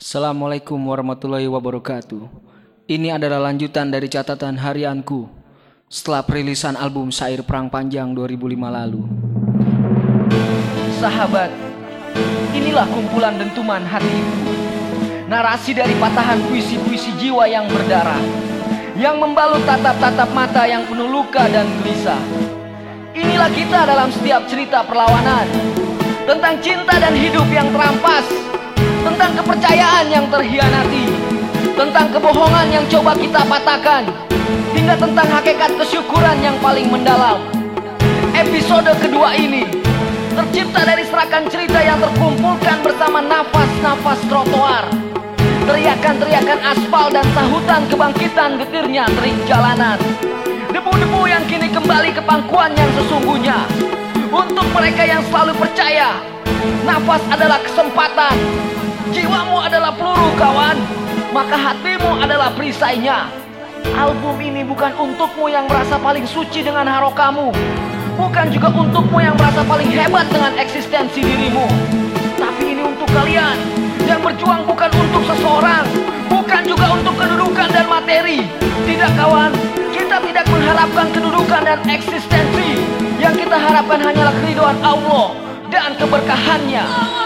Assalamualaikum warahmatullahi wabarakatuh. Ini adalah lanjutan dari catatan harianku setelah perilisan album Syair Perang Panjang 2005 lalu. Sahabat, inilah kumpulan dentuman hatiku. Narasi dari patahan puisi-puisi jiwa yang berdarah, yang membalut tatap-tatap mata yang penuh luka dan gelisah. Inilah kita dalam setiap cerita perlawanan, tentang cinta dan hidup yang terampas, tentang kepercayaan yang terhianati, tentang kebohongan yang coba kita patahkan, hingga tentang hakikat kesyukuran yang paling mendalam. Episode kedua ini tercipta dari serakan cerita yang terkumpulkan bersama nafas-nafas trotoar, teriakan-teriakan aspal dan sahutan kebangkitan getirnya terik jalanan, debu-debu yang kini kembali ke pangkuan yang sesungguhnya. Untuk mereka yang selalu percaya, nafas adalah kesempatan, jiwamu adalah peluru kawan, maka hatimu adalah perisainya. Album ini bukan untukmu yang merasa paling suci dengan harokamu, bukan juga untukmu yang merasa paling hebat dengan eksistensi dirimu, tapi ini untuk kalian yang berjuang bukan untuk seseorang, bukan juga untuk kedudukan dan materi. Tidak kawan, kita tidak mengharapkan kedudukan dan eksistensi. Yang kita harapkan hanyalah keridhaan Allah dan keberkahannya.